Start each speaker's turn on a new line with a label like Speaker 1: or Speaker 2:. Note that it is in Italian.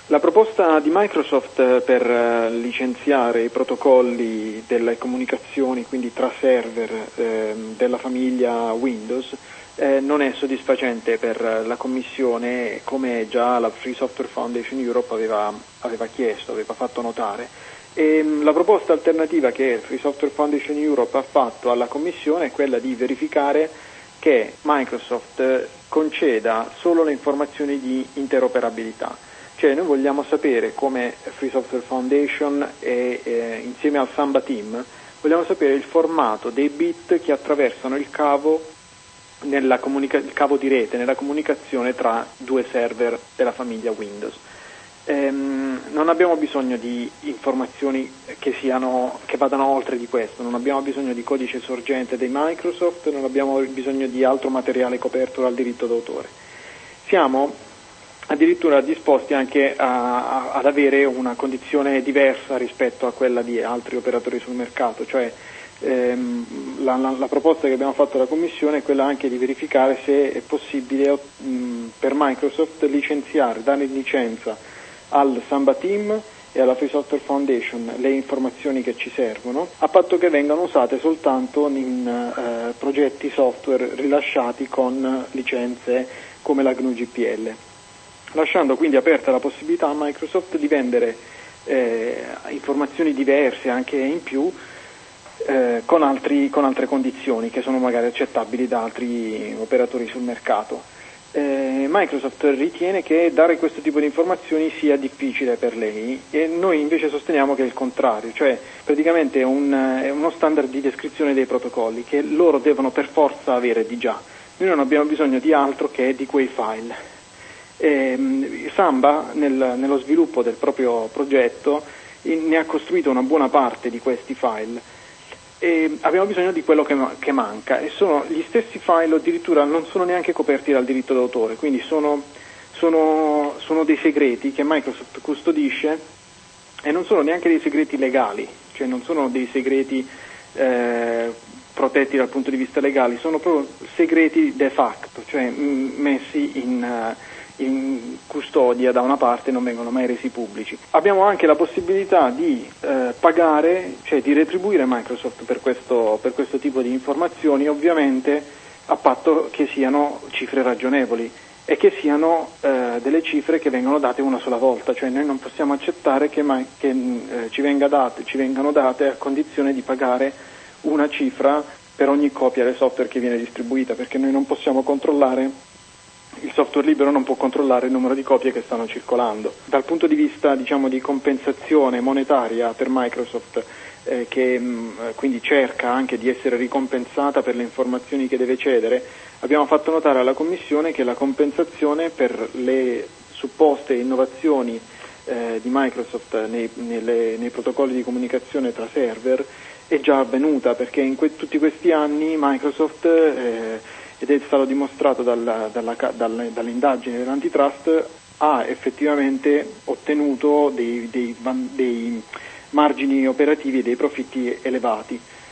Speaker 1: La proposta di Microsoft per licenziare i protocolli delle comunicazioni, quindi tra server della famiglia Windows, non è soddisfacente per la Commissione, come già la Free Software Foundation Europe aveva chiesto, aveva fatto notare. E la proposta alternativa che Free Software Foundation Europe ha fatto alla Commissione è quella di verificare che Microsoft conceda solo le informazioni di interoperabilità. Cioè noi vogliamo sapere come Free Software Foundation e insieme al Samba Team vogliamo sapere il formato dei bit che attraversano il cavo il cavo di rete nella comunicazione tra due server della famiglia Windows. Non abbiamo bisogno di informazioni che vadano oltre di questo, non abbiamo bisogno di codice sorgente dei Microsoft, non abbiamo bisogno di altro materiale coperto dal diritto d'autore. Siamo addirittura disposti anche ad avere una condizione diversa rispetto a quella di altri operatori sul mercato, cioè la proposta che abbiamo fatto alla Commissione è quella anche di verificare se è possibile per Microsoft dare licenza al Samba Team e alla Free Software Foundation le informazioni che ci servono, a patto che vengano usate soltanto in progetti software rilasciati con licenze come la GNU GPL, lasciando quindi aperta la possibilità a Microsoft di vendere informazioni diverse anche in più con altre condizioni che sono magari accettabili da altri operatori sul mercato. Microsoft ritiene che dare questo tipo di informazioni sia difficile per lei e noi invece sosteniamo che è il contrario, cioè praticamente è uno standard di descrizione dei protocolli che loro devono per forza avere di già. Noi non abbiamo bisogno di altro che di quei file. Samba nello sviluppo del proprio progetto ne ha costruito una buona parte di questi file e abbiamo bisogno di quello che manca, e sono gli stessi file, addirittura non sono neanche coperti dal diritto d'autore, quindi sono dei segreti che Microsoft custodisce e non sono neanche dei segreti legali, cioè non sono dei segreti protetti dal punto di vista legale, sono proprio segreti de facto, cioè messi in custodia da una parte e non vengono mai resi pubblici. Abbiamo anche la possibilità di pagare, cioè di retribuire Microsoft per questo tipo di informazioni, ovviamente a patto che siano cifre ragionevoli e che siano delle cifre che vengono date una sola volta, cioè noi non possiamo accettare che ci vengano date a condizione di pagare una cifra per ogni copia del software che viene distribuita, perché noi non possiamo controllare, il software libero non può controllare il numero di copie che stanno circolando. Dal punto di vista, diciamo, di compensazione monetaria per Microsoft, che quindi cerca anche di essere ricompensata per le informazioni che deve cedere, abbiamo fatto notare alla Commissione che la compensazione per le supposte innovazioni di Microsoft nei protocolli di comunicazione tra server è già avvenuta, perché in tutti questi anni Microsoft ed è stato dimostrato dall'indagine dell'antitrust, ha effettivamente ottenuto dei margini operativi e dei profitti elevati.